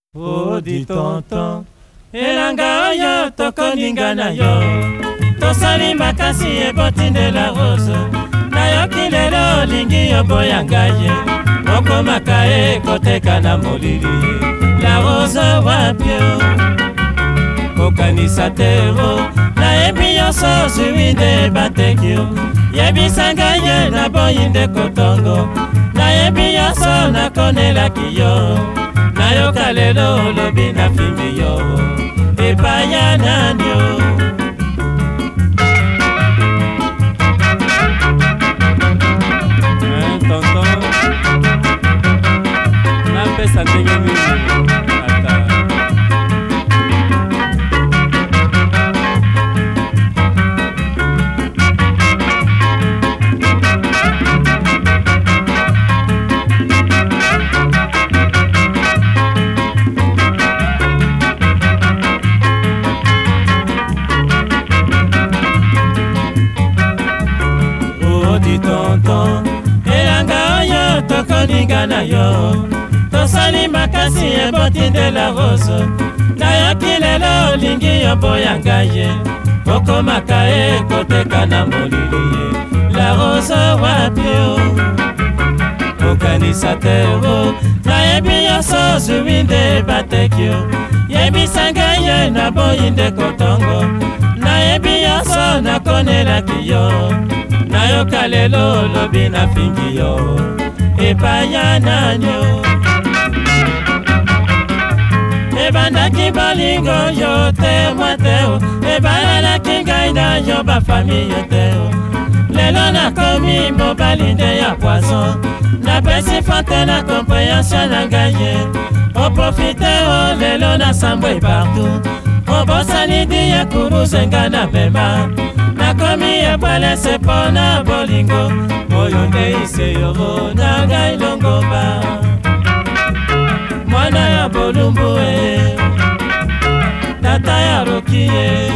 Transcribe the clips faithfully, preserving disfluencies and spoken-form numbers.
Odi tonton elanga oyo tokoninga na yo tosali makasi ebotindela rose nayoki lelo olingi oboya ngai okomaka ekoteka na molili la rose wapio kokanisa tero nayebi nyonso zwi nde bateki yo yebisa ngai na boyi nde kotongo nayebi nyonso nakonelaki yo nayoka lelo olobi na fimi yo epaya nani yo tonton napesa ndenge nini ata tonton elanga oyo tokoninga na yo tosali makasi ebotindela rose nayoki lelo olingi oboya ngai okomaka ekoteka na molili la rose wapio okanisa tero nayebi nyonso zwi nde bateki yo yebisa ngai na boyi nde kotongo nayebi nyonso nakonelaki yo nayoka lelo olobi na fingi yo epaya nanyo ebandaki bolingo yo te mwa teo ebalalaki ngai na yo bafami yo teo lelo nakomi mobali nde ya poison napesi fonte na comprehension na ngai oprofite o lelo nasambwe partout obosani di ya kuruzenga na mema nakomi ebwelese mpona bolingo oyo nde iseyoro na ngai longomba mwana ya bolumbu e tata ya roki e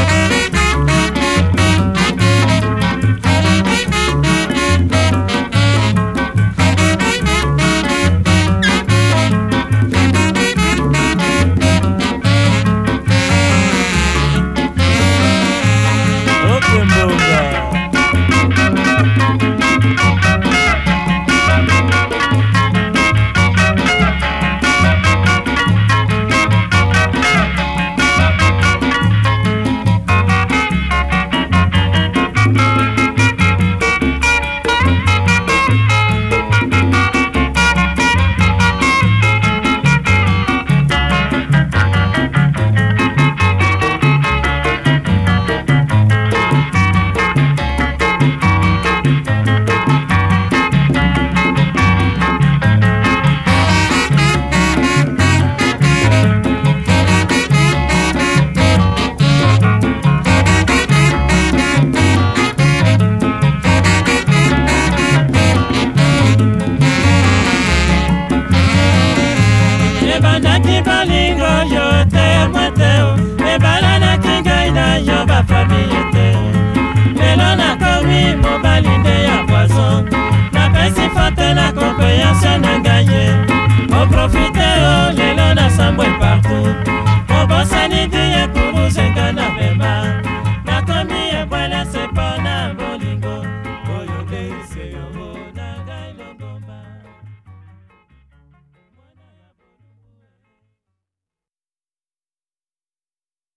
ebandaki bolingo yo te mwa teo ebalanaki ngai na yo bafami yo teo lelo nakomi mobali nde ya poison napesi fonte na comprehension na ngai oprofite